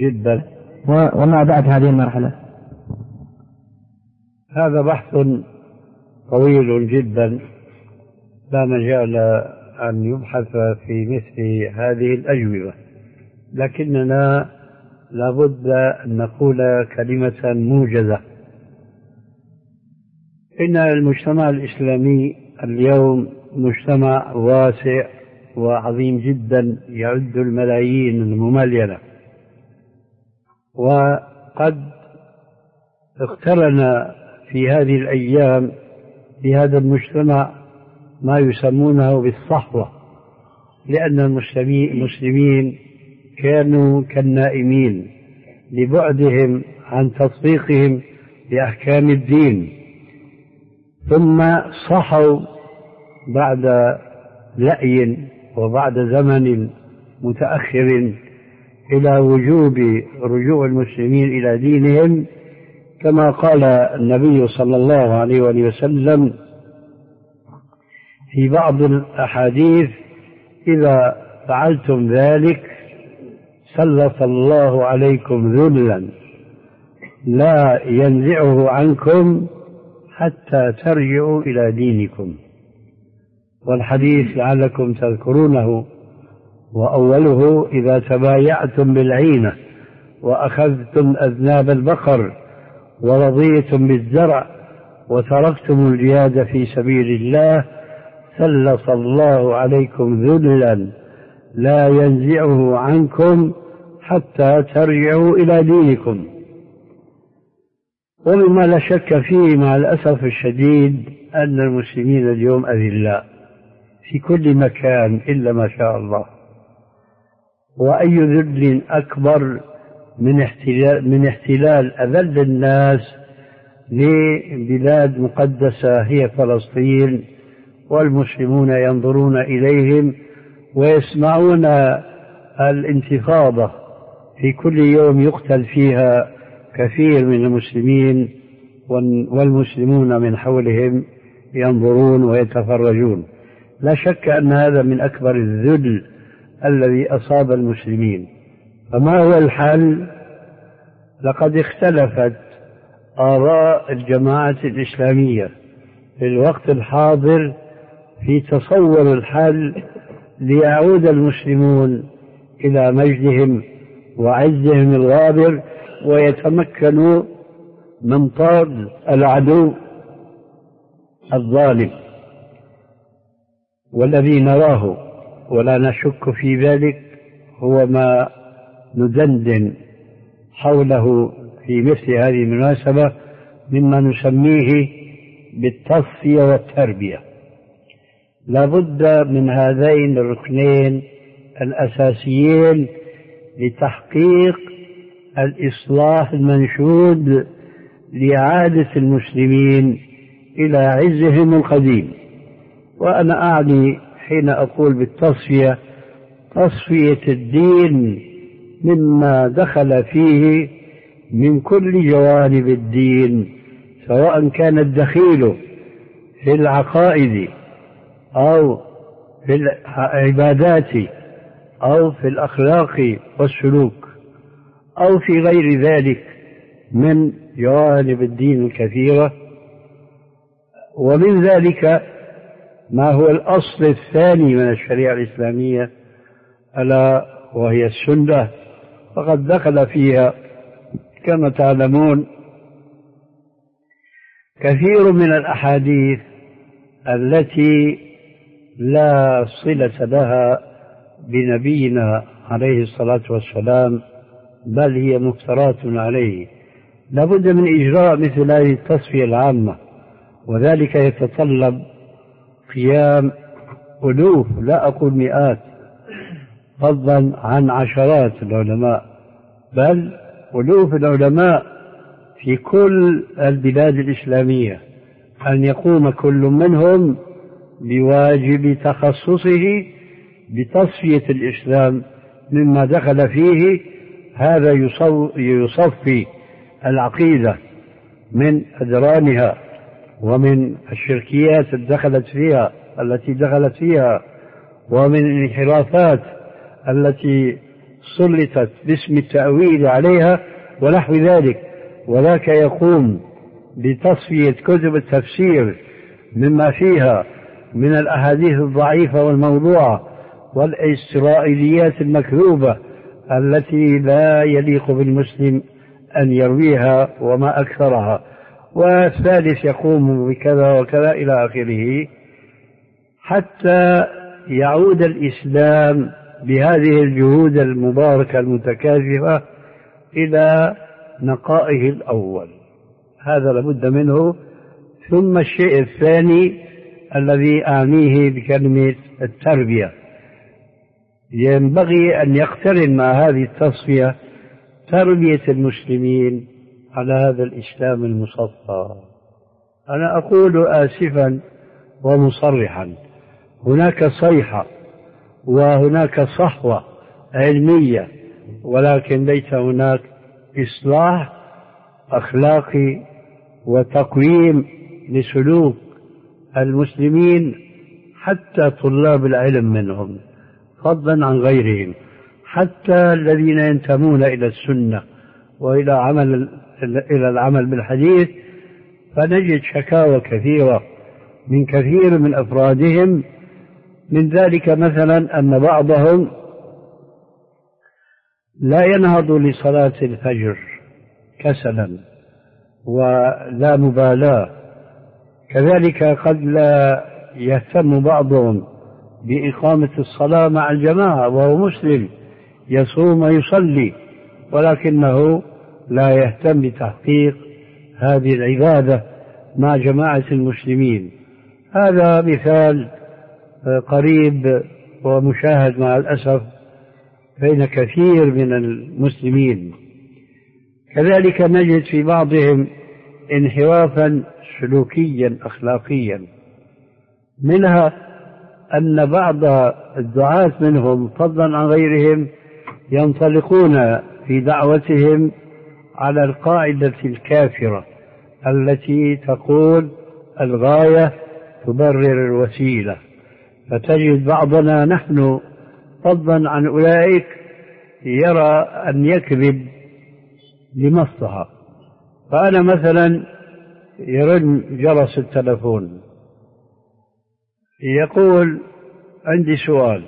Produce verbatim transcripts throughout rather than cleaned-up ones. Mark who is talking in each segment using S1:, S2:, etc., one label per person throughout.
S1: جدا.
S2: وما بعد هذه المرحلة؟
S1: هذا بحث طويل جدا لا مجال أن يبحث في مثل هذه الأجوبة، لكننا لابد أن نقول كلمة موجزة. إن المجتمع الإسلامي اليوم مجتمع واسع وعظيم جدا يعد الملايين المملينة، وقد اقترن في هذه الأيام في هذا المجتمع ما يسمونه بالصحوة، لأن المسلمين كانوا كالنائمين لبعدهم عن تطبيقهم لأحكام الدين، ثم صحوا بعد لأي وبعد زمن متأخر إلى وجوب رجوع المسلمين إلى دينهم، كما قال النبي صلى الله عليه وسلم في بعض الأحاديث: إذا فعلتم ذلك سلط الله عليكم ذلا لا ينزعه عنكم حتى ترجعوا إلى دينكم. والحديث لعلكم تذكرونه، وأوله: إذا تبايعتم بالعينة وأخذتم أذناب البقر ورضيتم بالزرع وتركتم الجهاد في سبيل الله سلط الله عليكم ذلا لا ينزعه عنكم حتى ترجعوا إلى دينكم. ومما لا شك فيه مع الأسف الشديد أن المسلمين اليوم أذلاء في كل مكان إلا ما شاء الله، وأي ذل أكبر من احتلال, من احتلال أذل الناس لبلاد مقدسة هي فلسطين، والمسلمون ينظرون إليهم ويسمعون الانتفاضة في كل يوم يقتل فيها كثير من المسلمين، والمسلمون من حولهم ينظرون ويتفرجون. لا شك أن هذا من أكبر الذل الذي أصاب المسلمين. فما هو الحل؟ لقد اختلفت آراء الجماعة الإسلامية في الوقت الحاضر في تصور الحل ليعود المسلمون إلى مجدهم وعزهم الغابر ويتمكنوا من طرد العدو الظالم. والذي نراه ولا نشك في ذلك هو ما ندندن حوله في مثل هذه المناسبة مما نسميه بالتصفية والتربية. لا بد من هذين الركنين الأساسيين لتحقيق الإصلاح المنشود لإعادة المسلمين إلى عزهم القديم. وأنا أعني حين أقول بالتصفية تصفية الدين مما دخل فيه من كل جوانب الدين، سواء كان الدخيل في العقائد أو في العبادات أو في الأخلاق والسلوك أو في غير ذلك من جوانب الدين الكثيرة. ومن ذلك ما هو الأصل الثاني من الشريعة الإسلامية ألا وهي السنة، فقد دخل فيها كما تعلمون كثير من الأحاديث التي لا صلة لها بنبينا عليه الصلاة والسلام، بل هي مفترات عليه. لابد من إجراء مثل هذه التصفية العامة، وذلك يتطلب قيام ألوف لا أقول مئات فضلا عن عشرات العلماء، بل ألوف العلماء في كل البلاد الإسلامية، أن يقوم كل منهم بواجب تخصصه بتصفية الإسلام مما دخل فيه. هذا يصفي العقيدة من أدرانها ومن الشركيات دخلت فيها التي دخلت فيها ومن الانحرافات التي سلطت باسم التأويل عليها ونحو ذلك، وذاك يقوم بتصفية كتب التفسير مما فيها من الأحاديث الضعيفة والموضوعة والإسرائيليات المكذوبة التي لا يليق بالمسلم أن يرويها وما أكثرها، والثالث يقوم بكذا وكذا إلى آخره، حتى يعود الإسلام بهذه الجهود المباركة المتكاثفة إلى نقائه الأول. هذا لابد منه. ثم الشيء الثاني الذي أعنيه بكلمة التربية، ينبغي أن يقترن مع هذه التصفية تربية المسلمين على هذا الإسلام المصفى. أنا أقول آسفا ومصرحا، هناك صيحة وهناك صحوة علمية، ولكن ليس هناك إصلاح أخلاقي وتقويم لسلوك المسلمين حتى طلاب العلم منهم فضلا عن غيرهم، حتى الذين ينتمون إلى السنة وإلى عمل إلى العمل بالحديث، فنجد شكاوى كثيرة من كثير من أفرادهم. من ذلك مثلا أن بعضهم لا ينهض لصلاة الفجر كسلا ولا مبالاة، كذلك قد لا يهتم بعضهم بإقامة الصلاة مع الجماعة وهو مسلم يصوم ويصلي، ولكنه لا يهتم بتحقيق هذه العبادة مع جماعة المسلمين. هذا مثال قريب ومشاهد مع الأسف بين كثير من المسلمين. كذلك نجد في بعضهم انحرافا سلوكيا أخلاقيا، منها أن بعض الدعاة منهم فضلا عن غيرهم ينطلقون في دعوتهم على القاعدة الكافرة التي تقول الغاية تبرر الوسيلة، فتجد بعضنا نحن فضلا عن أولئك يرى أن يكذب لمصلحة. فأنا مثلا يرن جرس التلفون يقول عندي سؤال،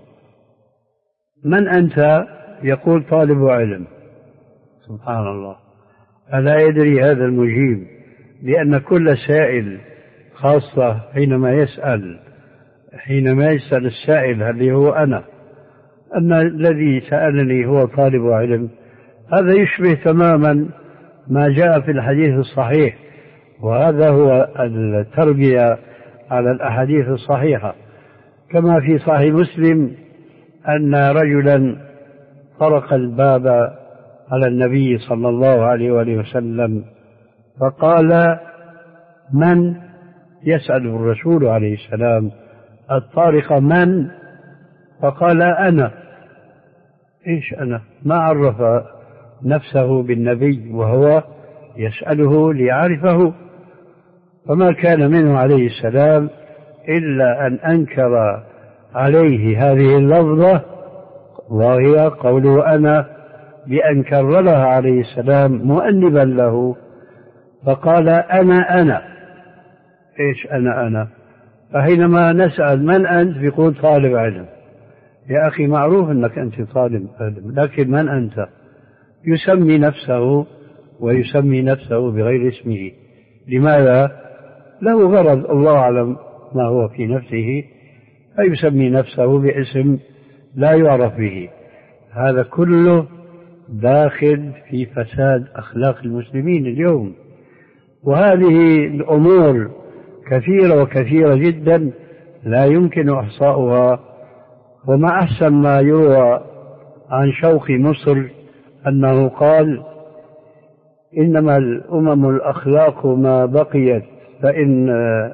S1: من أنت؟ يقول طالب علم. سبحان الله، ألا يدري هذا المجيب لأن كل سائل، خاصة حينما يسأل حينما يسأل السائل هل هو أنا أن الذي سألني هو طالب علم، هذا يشبه تماما ما جاء في الحديث الصحيح، وهذا هو التربية على الأحاديث الصحيحة. كما في صحيح مسلم أن رجلا طرق الباب على النبي صلى الله عليه وآله وسلم فقال من؟ يسأل الرسول عليه السلام الطارق من؟ فقال أنا. إيش أنا؟ ما عرف نفسه بالنبي وهو يسأله ليعرفه، فما كان منه عليه السلام إلا أن أنكر عليه هذه اللفظة وهي قوله أنا، بأن كررها عليه السلام مؤنبا له، فقال أنا أنا. إيش أنا أنا؟ فحينما نسأل من أنت يقول طالب علم. يا أخي معروف أنك أنت طالب علم، لكن من أنت؟ يسمي نفسه ويسمي نفسه بغير اسمه. لماذا؟ له غرض الله أعلم ما هو في نفسه، فيسمي نفسه باسم لا يعرف به. هذا كله داخل في فساد أخلاق المسلمين اليوم، وهذه الأمور كثيرة وكثيرة جدا لا يمكن إحصاؤها. وما أحسن ما يروى عن شوقي مصر أنه قال إنما الأمم الأخلاق ما بقيت، فإن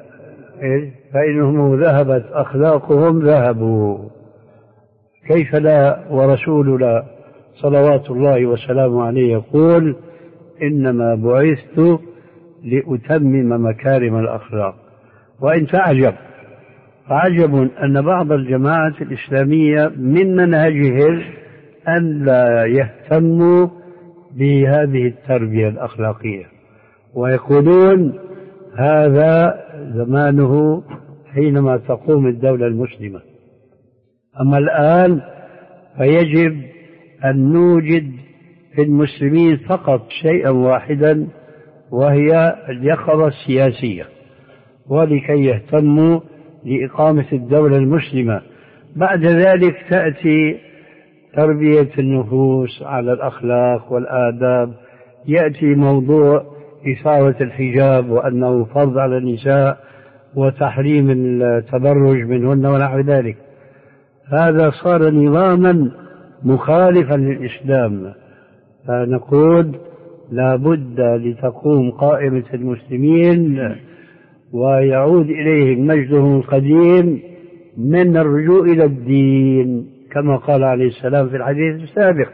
S1: فإنهم ذهبت أخلاقهم ذهبوا. كيف لا ورسولنا صلوات الله وسلامه عليه يقول إنما بعثت لأتمم مكارم الأخلاق. وإن تعجب فعجب أن بعض الجماعات الإسلامية من منهجهم أن لا يهتموا بهذه التربية الأخلاقية، ويقولون هذا زمانه حينما تقوم الدولة المسلمة. أما الآن فيجب أن نوجد في المسلمين فقط شيئا واحدا، وهي اليقظة السياسية، ولكي يهتموا لإقامة الدولة المسلمة. بعد ذلك تأتي تربية النفوس على الأخلاق والآداب، يأتي موضوع إثارة الحجاب وأنه فرض على النساء وتحريم التبرج منهن ونحو ذلك. هذا صار نظاما مخالفا للإسلام. فنقول لا بد لتقوم قائمة المسلمين ويعود إليهم مجدهم القديم من الرجوع إلى الدين، كما قال عليه السلام في الحديث السابق.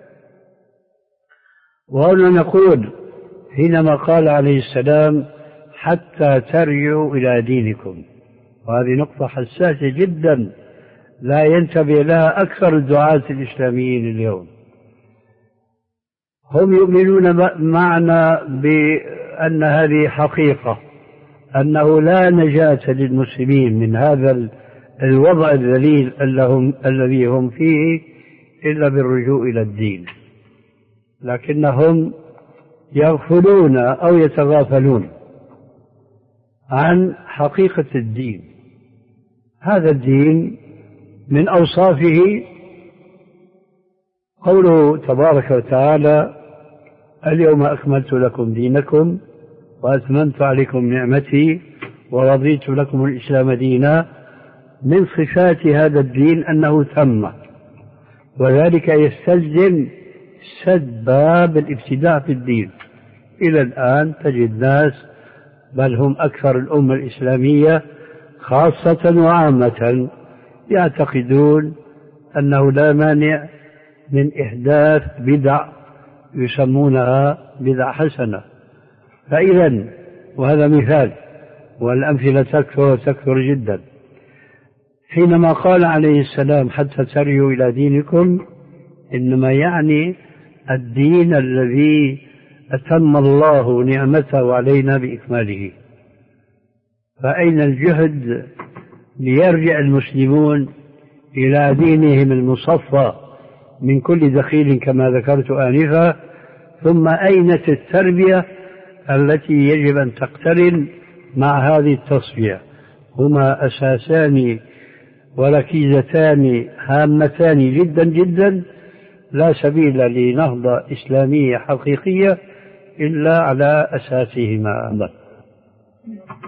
S1: وهنا نقول حينما قال عليه السلام حتى ترجعوا إلى دينكم، وهذه نقطة حساسة جدا لا ينتبه لها أكثر الدعاة الإسلاميين اليوم. هم يؤمنون معنا بأن هذه حقيقة، أنه لا نجاة للمسلمين من هذا الوضع الذليل الذي هم فيه إلا بالرجوع إلى الدين، لكنهم يغفلون أو يتغافلون عن حقيقة الدين. هذا الدين من أوصافه قوله تبارك وتعالى اليوم أكملت لكم دينكم وأتممت عليكم نعمتي ورضيت لكم الإسلام دينا. من صفات هذا الدين أنه تم، وذلك يستلزم سد باب الابتداع في الدين. إلى الآن تجد ناس، بل هم أكثر الأمة الإسلامية خاصة وعامة، يعتقدون أنه لا مانع من إحداث بدع يسمونها بدع حسنة. فإذا وهذا مثال، والأمثلة تكثر تكثر جدا. حينما قال عليه السلام حتى ترجعوا إلى دينكم، إنما يعني الدين الذي أتم الله نعمته علينا بإكماله. فأين الجهد ليرجع المسلمون إلى دينهم المصفى من كل دخيل كما ذكرت آنفا؟ ثم أين التربية التي يجب أن تقترن مع هذه التصفية؟ هما أساسان وركيزتان هامتان جدا جدا، لا سبيل لنهضة إسلامية حقيقية إلا على أساسهما.